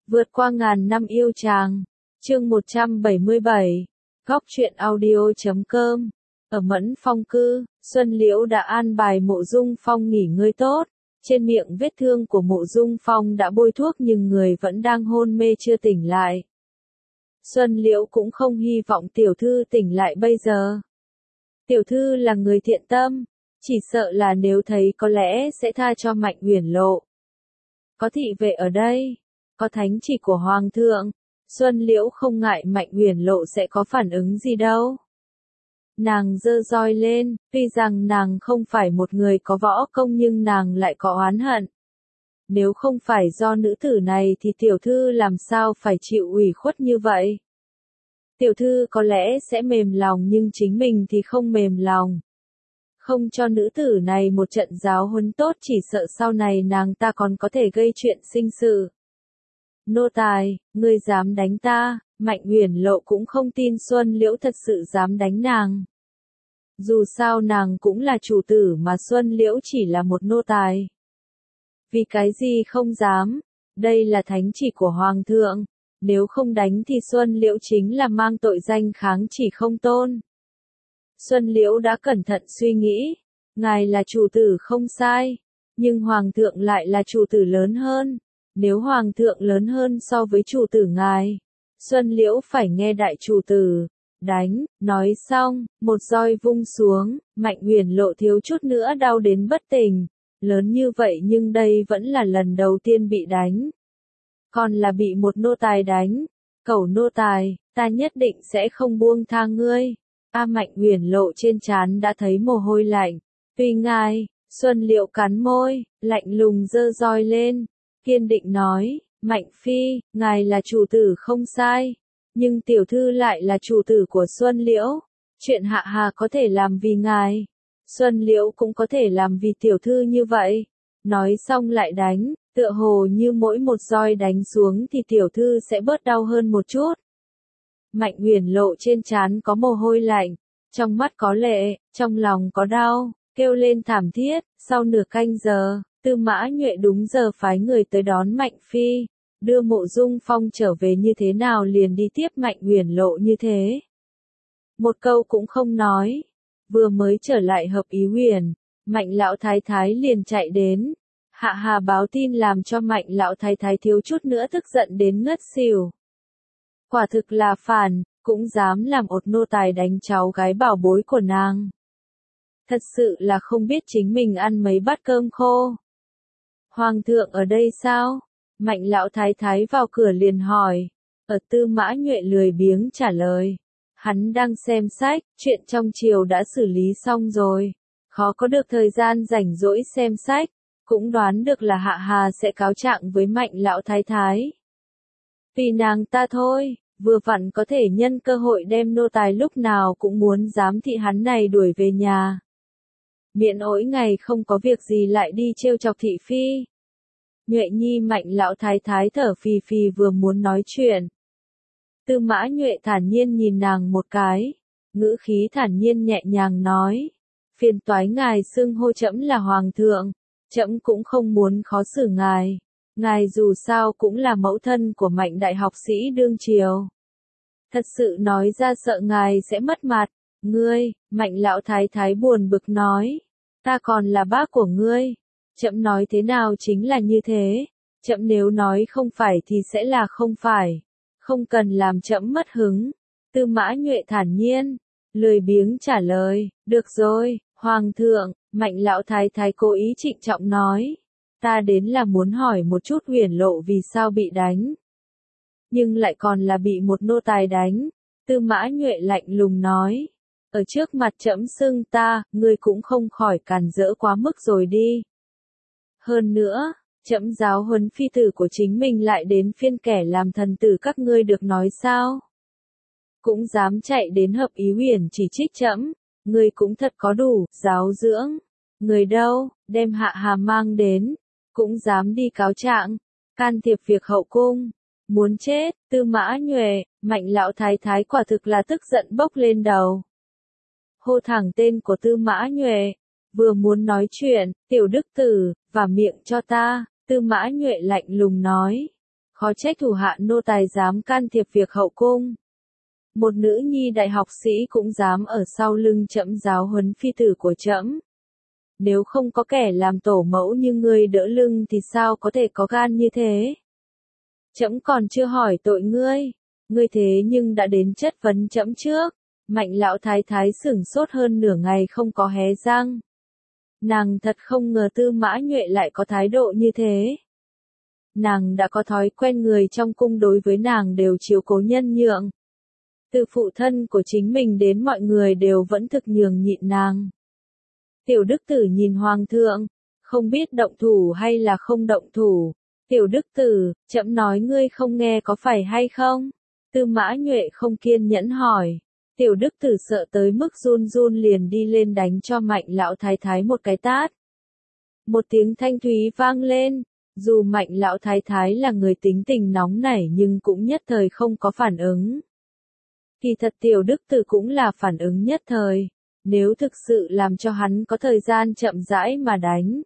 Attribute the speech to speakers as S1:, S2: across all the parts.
S1: Vượt qua ngàn năm yêu chàng. Chương 177. Góc truyện audio.com. Ở Mẫn Phong cư, Xuân Liễu đã an bài Mộ Dung Phong nghỉ ngơi tốt. Trên miệng vết thương của Mộ Dung Phong đã bôi thuốc nhưng người vẫn đang hôn mê chưa tỉnh lại. Xuân Liễu cũng không hy vọng tiểu thư tỉnh lại bây giờ. Tiểu thư là người thiện tâm, chỉ sợ là nếu thấy có lẽ sẽ tha cho Mạnh Uyển Lộ. Có thị vệ ở đây, có thánh chỉ của Hoàng thượng, Xuân Liễu không ngại Mạnh Uyển Lộ sẽ có phản ứng gì đâu. Nàng giơ roi lên, tuy rằng nàng không phải một người có võ công nhưng nàng lại có oán hận. Nếu không phải do nữ tử này thì tiểu thư làm sao phải chịu ủy khuất như vậy? Tiểu thư có lẽ sẽ mềm lòng nhưng chính mình thì không mềm lòng. Không cho nữ tử này một trận giáo huấn tốt chỉ sợ sau này nàng ta còn có thể gây chuyện sinh sự. Nô tài, ngươi dám đánh ta? Mạnh Uyển Lộ cũng không tin Xuân Liễu thật sự dám đánh nàng. Dù sao nàng cũng là chủ tử mà Xuân Liễu chỉ là một nô tài. Vì cái gì không dám? Đây là thánh chỉ của Hoàng thượng. Nếu không đánh thì Xuân Liễu chính là mang tội danh kháng chỉ không tôn. Xuân Liễu đã cẩn thận suy nghĩ. Ngài là chủ tử không sai. Nhưng Hoàng thượng lại là chủ tử lớn hơn. Nếu Hoàng thượng lớn hơn so với chủ tử ngài, Xuân Liễu phải nghe đại chủ tử. Đánh, nói xong, một roi vung xuống, Mạnh Uyển Lộ thiếu chút nữa đau đến bất tỉnh. Lớn như vậy nhưng đây vẫn là lần đầu tiên bị đánh. Còn là bị một nô tài đánh. Cẩu nô tài, ta nhất định sẽ không buông tha ngươi. Mạnh Uyển Lộ trên trán đã thấy mồ hôi lạnh. Tuy ngài, Xuân Liễu cắn môi, lạnh lùng giơ roi lên, kiên định nói, Mạnh phi, ngài là chủ tử không sai. Nhưng tiểu thư lại là chủ tử của Xuân Liễu. Chuyện hạ hà có thể làm vì ngài. Xuân Liễu cũng có thể làm vì tiểu thư như vậy. Nói xong lại đánh, tựa hồ như mỗi một roi đánh xuống thì tiểu thư sẽ bớt đau hơn một chút. Mạnh Uyển Lộ trên trán có mồ hôi lạnh, trong mắt có lệ, trong lòng có đau, kêu lên thảm thiết. Sau nửa canh giờ, Tư Mã Nhuệ đúng giờ phái người tới đón Mạnh phi, đưa Mộ Dung Phong trở về như thế nào liền đi tiếp Mạnh Uyển Lộ như thế. Một câu cũng không nói. Vừa mới trở lại Hợp Ý Huyền, Mạnh lão thái thái liền chạy đến. Hạ hà báo tin làm cho Mạnh lão thái thái thiếu chút nữa tức giận đến ngất xỉu. Quả thực là phản, cũng dám làm ột nô tài đánh cháu gái bảo bối của nàng. Thật sự là không biết chính mình ăn mấy bát cơm khô. Hoàng thượng ở đây sao? Mạnh lão thái thái vào cửa liền hỏi. Ở Tư Mã Nhuệ lười biếng trả lời. Hắn đang xem sách, chuyện trong triều đã xử lý xong rồi. Khó có được thời gian rảnh rỗi xem sách. Cũng đoán được là hạ hà sẽ cáo trạng với Mạnh lão thái thái. Vì nàng ta thôi, vừa vặn có thể nhân cơ hội đem nô tài lúc nào cũng muốn giám thị hắn này đuổi về nhà. Miễn ỗi ngày không có việc gì lại đi trêu chọc thị phi. Nhuệ nhi Mạnh lão thái thái thở phì phì vừa muốn nói chuyện. Tư Mã Nhuệ thản nhiên nhìn nàng một cái, ngữ khí thản nhiên nhẹ nhàng nói, phiền toái ngài xưng hô trẫm là Hoàng thượng, trẫm cũng không muốn khó xử ngài, ngài dù sao cũng là mẫu thân của Mạnh đại học sĩ đương triều. Thật sự nói ra sợ ngài sẽ mất mặt, ngươi, Mạnh lão thái thái buồn bực nói, ta còn là bác của ngươi, trẫm nói thế nào chính là như thế, trẫm nếu nói không phải thì sẽ là không phải. Không cần làm trẫm mất hứng. Tư Mã Nhuệ thản nhiên, lười biếng trả lời, được rồi, Hoàng thượng, Mạnh lão thái thái cố ý trịnh trọng nói. Ta đến là muốn hỏi một chút Uyển Lộ vì sao bị đánh. Nhưng lại còn là bị một nô tài đánh. Tư Mã Nhuệ lạnh lùng nói. Ở trước mặt trẫm xưng ta, ngươi cũng không khỏi càn rỡ quá mức rồi đi. Hơn nữa, trẫm giáo huấn phi tử của chính mình lại đến phiên kẻ làm thần tử các ngươi được nói sao? Cũng dám chạy đến Hợp Ý Huyền chỉ trích trẫm, ngươi cũng thật có đủ giáo dưỡng. Người đâu, đem hạ hà mang đến, cũng dám đi cáo trạng, can thiệp việc hậu cung, muốn chết. Tư Mã Nhuệ, Mạnh lão thái thái quả thực là tức giận bốc lên đầu. Hô thẳng tên của Tư Mã Nhuệ, vừa muốn nói chuyện, tiểu đức tử, và miệng cho ta. Tư Mã Nhuệ lạnh lùng nói. Khó trách thủ hạ nô tài dám can thiệp việc hậu cung. Một nữ nhi đại học sĩ cũng dám ở sau lưng trẫm giáo huấn phi tử của trẫm. Nếu không có kẻ làm tổ mẫu như ngươi đỡ lưng thì sao có thể có gan như thế? Trẫm còn chưa hỏi tội ngươi, ngươi thế nhưng đã đến chất vấn trẫm trước. Mạnh lão thái thái sửng sốt hơn nửa ngày không có hé răng. Nàng thật không ngờ Tư Mã Nhuệ lại có thái độ như thế. Nàng đã có thói quen người trong cung đối với nàng đều chiếu cố nhân nhượng. Từ phụ thân của chính mình đến mọi người đều vẫn thực nhường nhịn nàng. Tiểu đức tử nhìn hoàng thượng, không biết động thủ hay là không động thủ. Tiểu đức tử, trẫm nói ngươi không nghe có phải hay không? Tư Mã Nhuệ không kiên nhẫn hỏi. Tiểu đức tử sợ tới mức run run liền đi lên đánh cho Mạnh lão thái thái một cái tát. Một tiếng thanh thúy vang lên, dù Mạnh lão thái thái là người tính tình nóng nảy nhưng cũng nhất thời không có phản ứng. Kỳ thật tiểu đức tử cũng là phản ứng nhất thời, nếu thực sự làm cho hắn có thời gian chậm rãi mà đánh.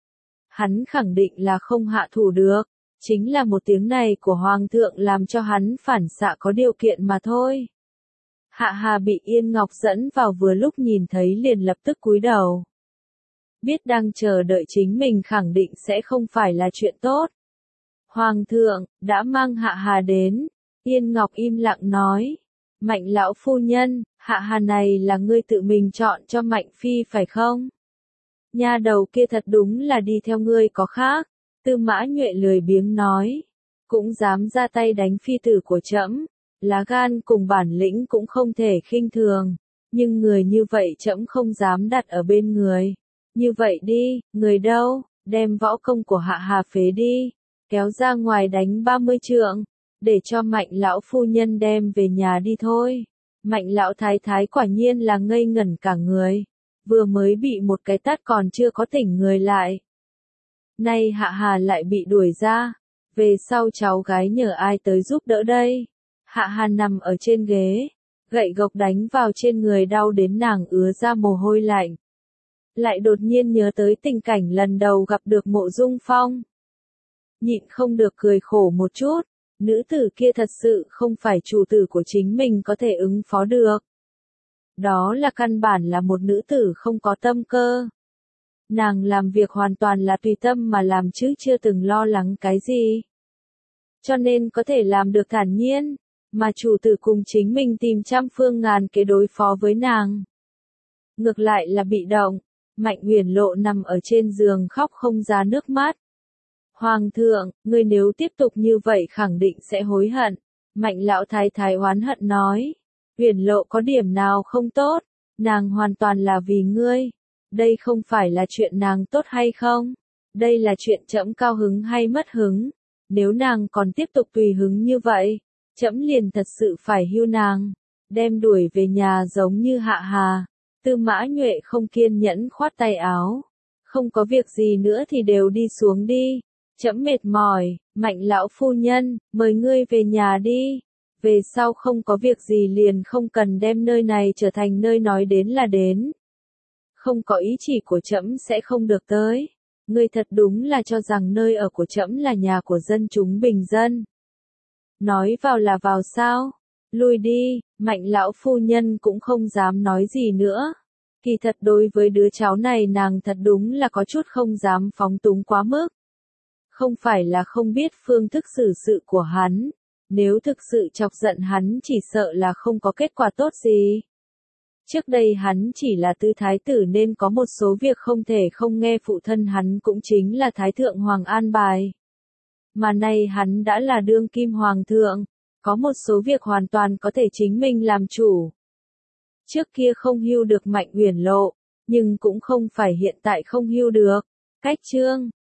S1: Hắn khẳng định là không hạ thủ được, chính là một tiếng này của hoàng thượng làm cho hắn phản xạ có điều kiện mà thôi. Hạ Hà bị Yên Ngọc dẫn vào vừa lúc nhìn thấy liền lập tức cúi đầu. Biết đang chờ đợi chính mình khẳng định sẽ không phải là chuyện tốt. Hoàng thượng, đã mang Hạ Hà đến. Yên Ngọc im lặng nói. Mạnh lão phu nhân, Hạ Hà này là ngươi tự mình chọn cho Mạnh Phi phải không? Nha đầu kia thật đúng là đi theo ngươi có khác. Tư Mã Nhuệ lười biếng nói. Cũng dám ra tay đánh phi tử của trẫm. Lá gan cùng bản lĩnh cũng không thể khinh thường, nhưng người như vậy trẫm không dám đặt ở bên người. Như vậy đi, người đâu, đem võ công của Hạ Hà phế đi, kéo ra ngoài đánh 30 trượng, để cho Mạnh lão phu nhân đem về nhà đi thôi. Mạnh lão thái thái quả nhiên là ngây ngẩn cả người, vừa mới bị một cái tát còn chưa có tỉnh người lại. Nay Hạ Hà lại bị đuổi ra, về sau cháu gái nhờ ai tới giúp đỡ đây? Hạ Hà nằm ở trên ghế, gậy gộc đánh vào trên người đau đến nàng ứa ra mồ hôi lạnh. Lại đột nhiên nhớ tới tình cảnh lần đầu gặp được Mộ Dung Phong. Nhịn không được cười khổ một chút, nữ tử kia thật sự không phải chủ tử của chính mình có thể ứng phó được. Đó là căn bản là một nữ tử không có tâm cơ. Nàng làm việc hoàn toàn là tùy tâm mà làm chứ chưa từng lo lắng cái gì. Cho nên có thể làm được thản nhiên. Mà chủ tử cùng chính mình tìm trăm phương ngàn kế đối phó với nàng. Ngược lại là bị động, Mạnh Uyển Lộ nằm ở trên giường khóc không ra nước mắt. Hoàng thượng, ngươi nếu tiếp tục như vậy khẳng định sẽ hối hận. Mạnh lão thái thái oán hận nói. Uyển Lộ có điểm nào không tốt, nàng hoàn toàn là vì ngươi. Đây không phải là chuyện nàng tốt hay không, đây là chuyện trẫm cao hứng hay mất hứng. Nếu nàng còn tiếp tục tùy hứng như vậy, trẫm liền thật sự phải hưu nàng, đem đuổi về nhà giống như Hạ Hà. Tư Mã Nhuệ không kiên nhẫn khoát tay áo. Không có việc gì nữa thì đều đi xuống đi. Trẫm mệt mỏi, Mạnh lão phu nhân, mời ngươi về nhà đi. Về sau không có việc gì liền không cần đem nơi này trở thành nơi nói đến là đến. Không có ý chỉ của trẫm sẽ không được tới. Ngươi thật đúng là cho rằng nơi ở của trẫm là nhà của dân chúng bình dân. Nói vào là vào sao? Lui đi, Mạnh lão phu nhân cũng không dám nói gì nữa. Kỳ thật đối với đứa cháu này nàng thật đúng là có chút không dám phóng túng quá mức. Không phải là không biết phương thức xử sự của hắn. Nếu thực sự chọc giận hắn chỉ sợ là không có kết quả tốt gì. Trước đây hắn chỉ là tư thái tử nên có một số việc không thể không nghe phụ thân hắn cũng chính là Thái thượng Hoàng an bài. Mà nay hắn đã là đương kim hoàng thượng, có một số việc hoàn toàn có thể chính mình làm chủ. Trước kia không hưu được Mạnh Uyển Lộ, nhưng cũng không phải hiện tại không hưu được. Cách chương